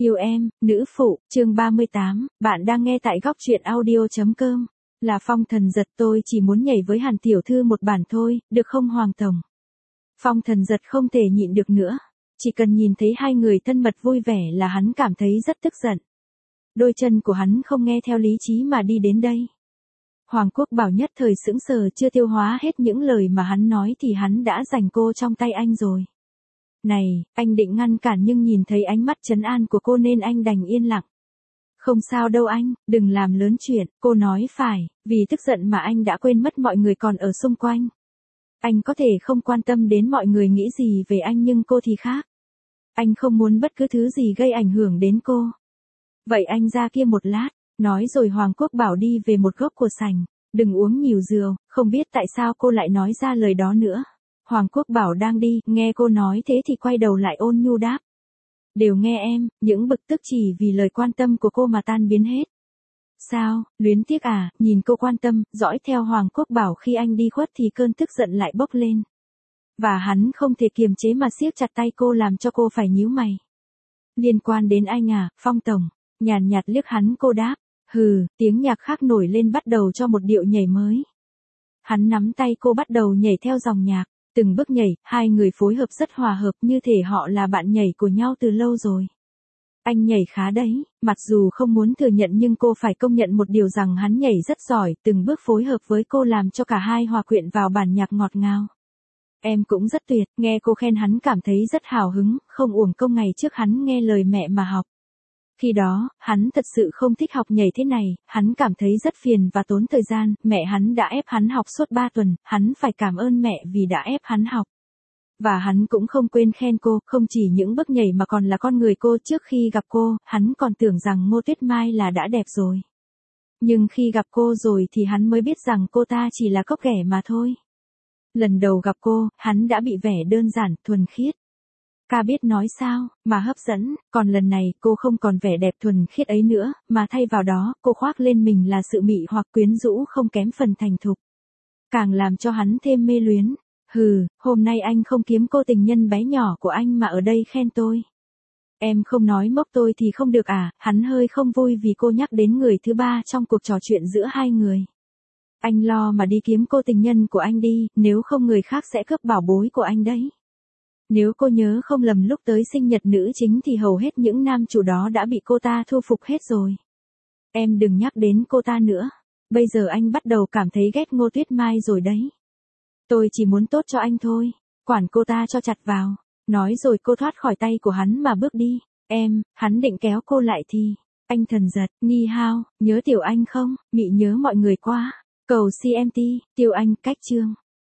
Yêu em, nữ phụ, chương 38, bạn đang nghe tại góc truyện audio.com. Là Phong Thần Giật, tôi chỉ muốn nhảy với Hàn tiểu thư một bản thôi, được không Hoàng tổng? Phong Thần Giật không thể nhịn được nữa. Chỉ cần nhìn thấy hai người thân mật vui vẻ là hắn cảm thấy rất tức giận. Đôi chân của hắn không nghe theo lý trí mà đi đến đây. Hoàng Quốc Bảo nhất thời sững sờ, chưa tiêu hóa hết những lời mà hắn nói thì hắn đã giành cô trong tay anh rồi. Này, anh định ngăn cản nhưng nhìn thấy ánh mắt trấn an của cô nên anh đành yên lặng. Không sao đâu anh, đừng làm lớn chuyện, cô nói phải, vì tức giận mà anh đã quên mất mọi người còn ở xung quanh. Anh có thể không quan tâm đến mọi người nghĩ gì về anh nhưng cô thì khác. Anh không muốn bất cứ thứ gì gây ảnh hưởng đến cô. Vậy anh ra kia một lát, nói rồi Hoàng Quốc Bảo đi về một góc của sảnh, đừng uống nhiều rượu, không biết tại sao cô lại nói ra lời đó nữa. Hoàng Quốc Bảo đang đi, nghe cô nói thế thì quay đầu lại ôn nhu đáp. Đều nghe em, những bực tức chỉ vì lời quan tâm của cô mà tan biến hết. Sao, luyến tiếc à, nhìn cô quan tâm, dõi theo Hoàng Quốc Bảo khi anh đi khuất thì cơn tức giận lại bốc lên. Và hắn không thể kiềm chế mà siết chặt tay cô làm cho cô phải nhíu mày. Liên quan đến anh à, Phong tổng, nhàn nhạt liếc hắn cô đáp. Hừ, tiếng nhạc khác nổi lên bắt đầu cho một điệu nhảy mới. Hắn nắm tay cô bắt đầu nhảy theo dòng nhạc. Từng bước nhảy, hai người phối hợp rất hòa hợp như thể họ là bạn nhảy của nhau từ lâu rồi. Anh nhảy khá đấy, mặc dù không muốn thừa nhận nhưng cô phải công nhận một điều rằng hắn nhảy rất giỏi, từng bước phối hợp với cô làm cho cả hai hòa quyện vào bản nhạc ngọt ngào. Em cũng rất tuyệt, nghe cô khen hắn cảm thấy rất hào hứng, không uổng công ngày trước hắn nghe lời mẹ mà học. Khi đó, hắn thật sự không thích học nhảy thế này, hắn cảm thấy rất phiền và tốn thời gian, mẹ hắn đã ép hắn học suốt 3 tuần, hắn phải cảm ơn mẹ vì đã ép hắn học. Và hắn cũng không quên khen cô, không chỉ những bước nhảy mà còn là con người cô. Trước khi gặp cô, hắn còn tưởng rằng Ngô Tuyết Mai là đã đẹp rồi. Nhưng khi gặp cô rồi thì hắn mới biết rằng cô ta chỉ là cóc ghẻ mà thôi. Lần đầu gặp cô, hắn đã bị vẻ đơn giản, thuần khiết. Ca biết nói sao, mà hấp dẫn, còn lần này cô không còn vẻ đẹp thuần khiết ấy nữa, mà thay vào đó, cô khoác lên mình là sự mị hoặc quyến rũ không kém phần thành thục. Càng làm cho hắn thêm mê luyến. Hừ, hôm nay anh không kiếm cô tình nhân bé nhỏ của anh mà ở đây khen tôi. Em không nói mốc tôi thì không được à, hắn hơi không vui vì cô nhắc đến người thứ ba trong cuộc trò chuyện giữa hai người. Anh lo mà đi kiếm cô tình nhân của anh đi, nếu không người khác sẽ cướp bảo bối của anh đấy. Nếu cô nhớ không lầm lúc tới sinh nhật nữ chính thì hầu hết những nam chủ đó đã bị cô ta thu phục hết rồi. Em đừng nhắc đến cô ta nữa. Bây giờ anh bắt đầu cảm thấy ghét Ngô Tuyết Mai rồi đấy. Tôi chỉ muốn tốt cho anh thôi. Quản cô ta cho chặt vào. Nói rồi cô thoát khỏi tay của hắn mà bước đi. Em, hắn định kéo cô lại thì. Anh Thần Giật, ni hao, nhớ Tiểu Anh không? Mị nhớ mọi người quá. Cầu CMT, Tiểu Anh cách chương.